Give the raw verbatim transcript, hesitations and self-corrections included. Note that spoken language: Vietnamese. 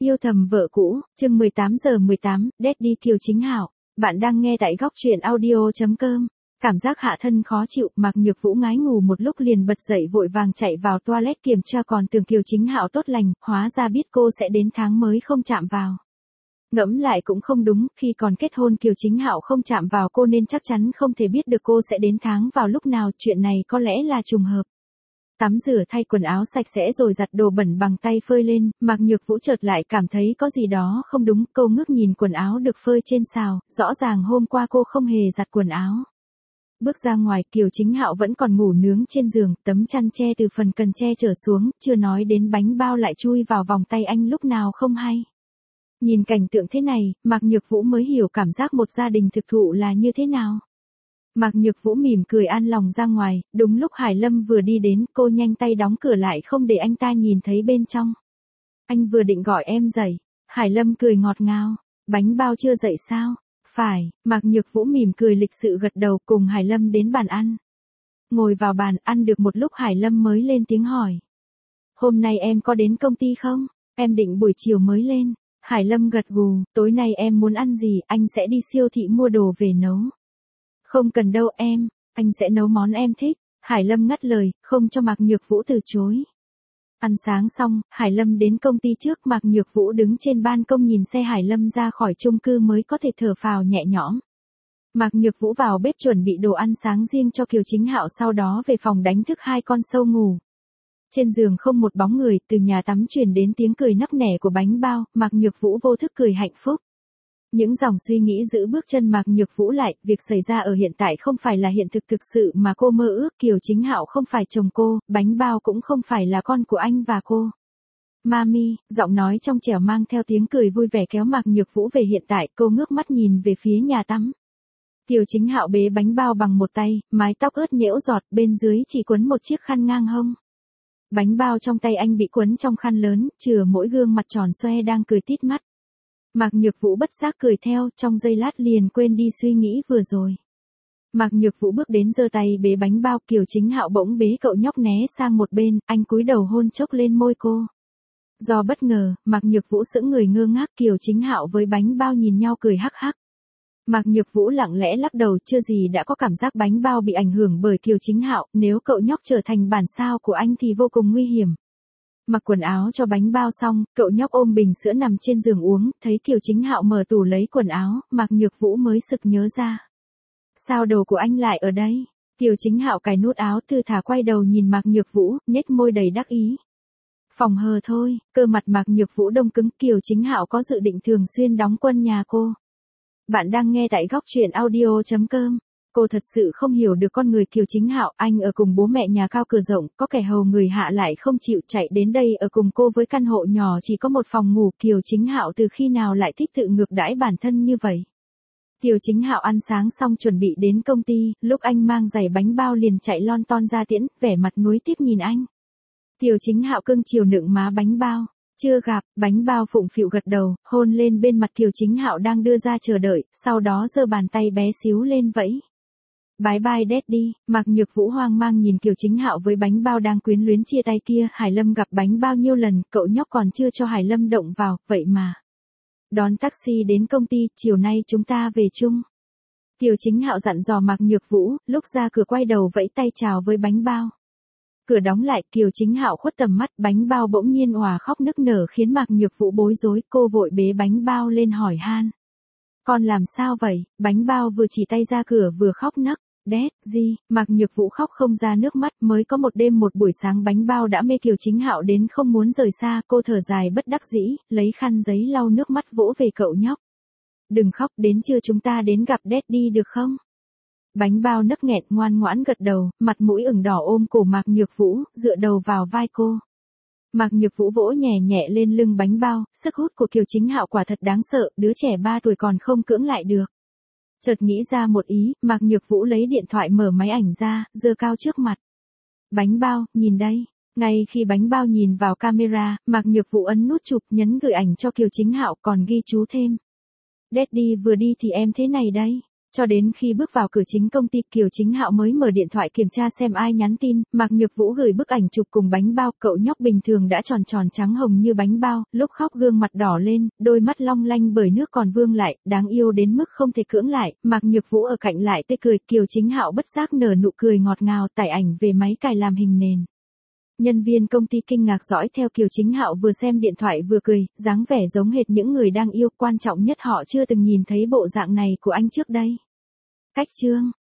Yêu thầm vợ cũ, chương mười tám giờ mười tám, Daddy Kiều Chính Hạo. Bạn đang nghe tại góc truyện audio chấm com. Cảm giác hạ thân khó chịu, Mạc Nhược Vũ ngái ngủ một lúc liền bật dậy vội vàng chạy vào toilet kiểm tra, còn tưởng Kiều Chính Hạo tốt lành, hóa ra biết cô sẽ đến tháng mới không chạm vào. Ngẫm lại cũng không đúng, khi còn kết hôn Kiều Chính Hạo không chạm vào cô nên chắc chắn không thể biết được cô sẽ đến tháng vào lúc nào, chuyện này có lẽ là trùng hợp. Tắm rửa thay quần áo sạch sẽ rồi giặt đồ bẩn bằng tay phơi lên, Mạc Nhược Vũ chợt lại cảm thấy có gì đó không đúng, cô ngước nhìn quần áo được phơi trên xào, rõ ràng hôm qua cô không hề giặt quần áo. Bước ra ngoài, Kiều Chính Hạo vẫn còn ngủ nướng trên giường, tấm chăn che từ phần cần che trở xuống, chưa nói đến bánh bao lại chui vào vòng tay anh lúc nào không hay. Nhìn cảnh tượng thế này, Mạc Nhược Vũ mới hiểu cảm giác một gia đình thực thụ là như thế nào. Mạc Nhược Vũ mỉm cười an lòng ra ngoài, đúng lúc Hải Lâm vừa đi đến, cô nhanh tay đóng cửa lại không để anh ta nhìn thấy bên trong. Anh vừa định gọi em dậy, Hải Lâm cười ngọt ngào, bánh bao chưa dậy sao? Phải, Mạc Nhược Vũ mỉm cười lịch sự gật đầu, cùng Hải Lâm đến bàn ăn. Ngồi vào bàn ăn được một lúc Hải Lâm mới lên tiếng hỏi. Hôm nay em có đến công ty không? Em định buổi chiều mới lên. Hải Lâm gật gù, tối nay em muốn ăn gì, anh sẽ đi siêu thị mua đồ về nấu. Không cần đâu em, anh sẽ nấu món em thích. Hải Lâm ngắt lời, không cho Mạc Nhược Vũ từ chối. Ăn sáng xong, Hải Lâm đến công ty trước, Mạc Nhược Vũ đứng trên ban công nhìn xe Hải Lâm ra khỏi chung cư mới có thể thở phào nhẹ nhõm. Mạc Nhược Vũ vào bếp chuẩn bị đồ ăn sáng riêng cho Kiều Chính Hạo, sau đó về phòng đánh thức hai con sâu ngủ. Trên giường không một bóng người, từ nhà tắm truyền đến tiếng cười nắc nẻ của bánh bao, Mạc Nhược Vũ vô thức cười hạnh phúc. Những dòng suy nghĩ giữ bước chân Mạc Nhược Vũ lại, việc xảy ra ở hiện tại không phải là hiện thực thực sự mà cô mơ ước, Kiều Chính Hạo không phải chồng cô, bánh bao cũng không phải là con của anh và cô. Mami, giọng nói trong trẻo mang theo tiếng cười vui vẻ kéo Mạc Nhược Vũ về hiện tại, cô ngước mắt nhìn về phía nhà tắm. Kiều Chính Hạo bế bánh bao bằng một tay, mái tóc ướt nhễu giọt, bên dưới chỉ quấn một chiếc khăn ngang hông. Bánh bao trong tay anh bị quấn trong khăn lớn, chừa mỗi gương mặt tròn xoe đang cười tít mắt. Mạc Nhược Vũ bất giác cười theo, trong giây lát liền quên đi suy nghĩ vừa rồi. Mạc Nhược Vũ bước đến giơ tay bế bánh bao, Kiều Chính Hạo bỗng bế cậu nhóc né sang một bên, anh cúi đầu hôn chốc lên môi cô. Do bất ngờ, Mạc Nhược Vũ sững người ngơ ngác, Kiều Chính Hạo với bánh bao nhìn nhau cười hắc hắc. Mạc Nhược Vũ lặng lẽ lắc đầu, chưa gì đã có cảm giác bánh bao bị ảnh hưởng bởi Kiều Chính Hạo, nếu cậu nhóc trở thành bản sao của anh thì vô cùng nguy hiểm. Mặc quần áo cho bánh bao xong, cậu nhóc ôm bình sữa nằm trên giường uống, thấy Kiều Chính Hạo mở tủ lấy quần áo, Mạc Nhược Vũ mới sực nhớ ra. Sao đồ của anh lại ở đây? Kiều Chính Hạo cài nút áo thư thả quay đầu nhìn Mạc Nhược Vũ, nhếch môi đầy đắc ý. Phòng hờ thôi, cơ mặt Mạc Nhược Vũ đông cứng, Kiều Chính Hạo có dự định thường xuyên đóng quân nhà cô. Bạn đang nghe tại góc truyện audio chấm com. Cô thật sự không hiểu được con người Kiều Chính Hạo, anh ở cùng bố mẹ nhà cao cửa rộng, có kẻ hầu người hạ lại không chịu chạy đến đây ở cùng cô với căn hộ nhỏ chỉ có một phòng ngủ, Kiều Chính Hạo từ khi nào lại thích tự ngược đãi bản thân như vậy. Kiều Chính Hạo ăn sáng xong chuẩn bị đến công ty, lúc anh mang giày bánh bao liền chạy lon ton ra tiễn, vẻ mặt nuối tiếc nhìn anh. Kiều Chính Hạo cưng chiều nựng má bánh bao. Chưa gặp, bánh bao phụng phịu gật đầu, hôn lên bên mặt Kiều Chính Hạo đang đưa ra chờ đợi, sau đó giơ bàn tay bé xíu lên vẫy. Bye bye Daddy, Mạc Nhược Vũ hoang mang nhìn Kiều Chính Hạo với bánh bao đang quyến luyến chia tay kia, Hải Lâm gặp bánh bao nhiêu lần, cậu nhóc còn chưa cho Hải Lâm động vào, vậy mà. Đón taxi đến công ty, chiều nay chúng ta về chung. Kiều Chính Hạo dặn dò Mạc Nhược Vũ, lúc ra cửa quay đầu vẫy tay chào với bánh bao. Cửa đóng lại, Kiều Chính Hạo khuất tầm mắt, bánh bao bỗng nhiên òa khóc nức nở khiến Mạc Nhược Vũ bối rối, cô vội bế bánh bao lên hỏi han. Con làm sao vậy? Bánh bao vừa chỉ tay ra cửa vừa khóc nấc. Đét, gì? Mạc Nhược Vũ khóc không ra nước mắt, mới có một đêm một buổi sáng bánh bao đã mê Kiều Chính Hạo đến không muốn rời xa, cô thở dài bất đắc dĩ, lấy khăn giấy lau nước mắt vỗ về cậu nhóc. Đừng khóc, đến trưa chúng ta đến gặp Daddy được không? Bánh bao nấc nghẹn ngoan ngoãn gật đầu, mặt mũi ửng đỏ ôm cổ Mạc Nhược Vũ, dựa đầu vào vai cô. Mạc Nhược Vũ vỗ nhẹ nhẹ lên lưng bánh bao, sức hút của Kiều Chính Hạo quả thật đáng sợ, đứa trẻ ba tuổi còn không cưỡng lại được. Chợt nghĩ ra một ý, Mạc Nhược Vũ lấy điện thoại mở máy ảnh ra, giơ cao trước mặt. Bánh bao, nhìn đây. Ngay khi bánh bao nhìn vào camera, Mạc Nhược Vũ ấn nút chụp nhấn gửi ảnh cho Kiều Chính Hạo còn ghi chú thêm. Daddy vừa đi thì em thế này đây. Cho đến khi bước vào cửa chính công ty, Kiều Chính Hạo mới mở điện thoại kiểm tra xem ai nhắn tin, Mạc Nhược Vũ gửi bức ảnh chụp cùng bánh bao, cậu nhóc bình thường đã tròn tròn trắng hồng như bánh bao, lúc khóc gương mặt đỏ lên, đôi mắt long lanh bởi nước còn vương lại, đáng yêu đến mức không thể cưỡng lại, Mạc Nhược Vũ ở cạnh lại tươi cười, Kiều Chính Hạo bất giác nở nụ cười ngọt ngào, tải ảnh về máy cài làm hình nền. Nhân viên công ty kinh ngạc dõi theo Kiều Chính Hạo vừa xem điện thoại vừa cười, dáng vẻ giống hệt những người đang yêu, quan trọng nhất họ chưa từng nhìn thấy bộ dạng này của anh trước đây. Cách chương